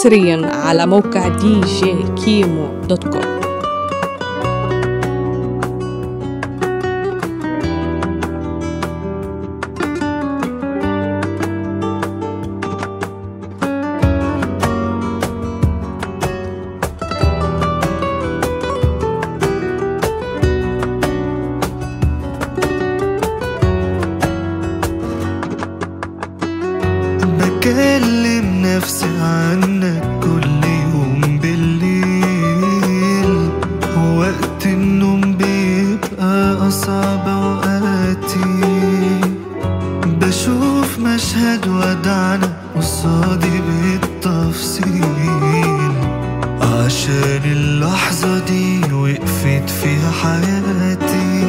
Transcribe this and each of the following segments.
حصريا على موقع djkimo.com. بكلم نفسي عنك كل يوم بالليل، ووقت النوم بيبقى أصعب أوقاتي. بشوف مشهد ودعنا قصادي بالتفصيل، عشان اللحظة دي وقفت فيها حياتي.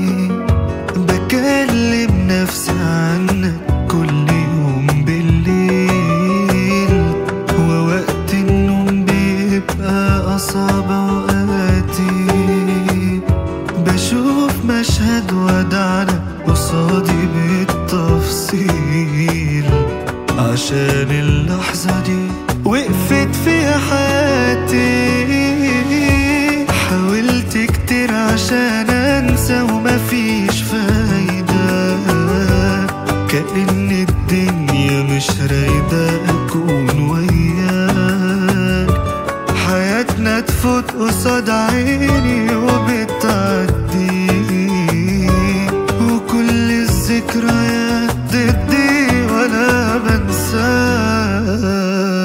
بكلم نفسي عنك كل يوم بالليل، ووقت النوم بيبقى أصعب أوقاتي. بشوف مشهد ودعنا قصادي بالتفصيل، عشان اللحظة دي وقفت فيها حياتي. حاولت كتير عشان أنسى ومفيش فايدة، كأن الدنيا مش رايدة أكون وياك. حياتنا تفوت قصاد عيني وبتعدي، وكل الذكريات ضدي ولا بنساك.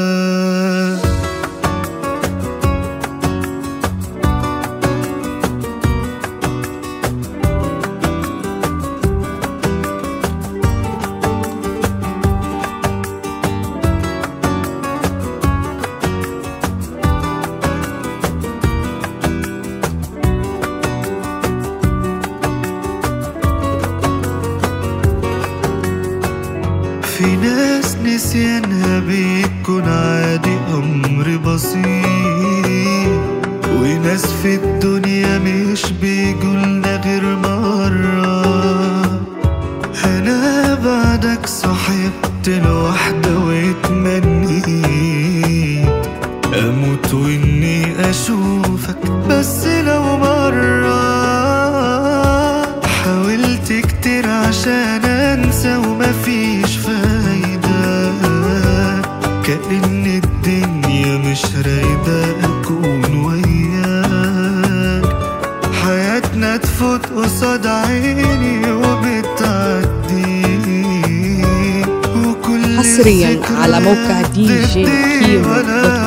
في ناس نسيانها بيكون عادي أمر بسيط، وناس في الدنيا مش بيجولنا غير مرة. أنا بعدك صحبت لوحدة واتمنيت أموت وإني أشوفك بس لو مرة. حاولت كتير عشان أنسى ومفيش فايدة، كأن الدنيا مش رايدة أكون وياك. حياتنا تفوت قصاد عيني وبتعدي، وكل حصريا على موقع djkimo.com.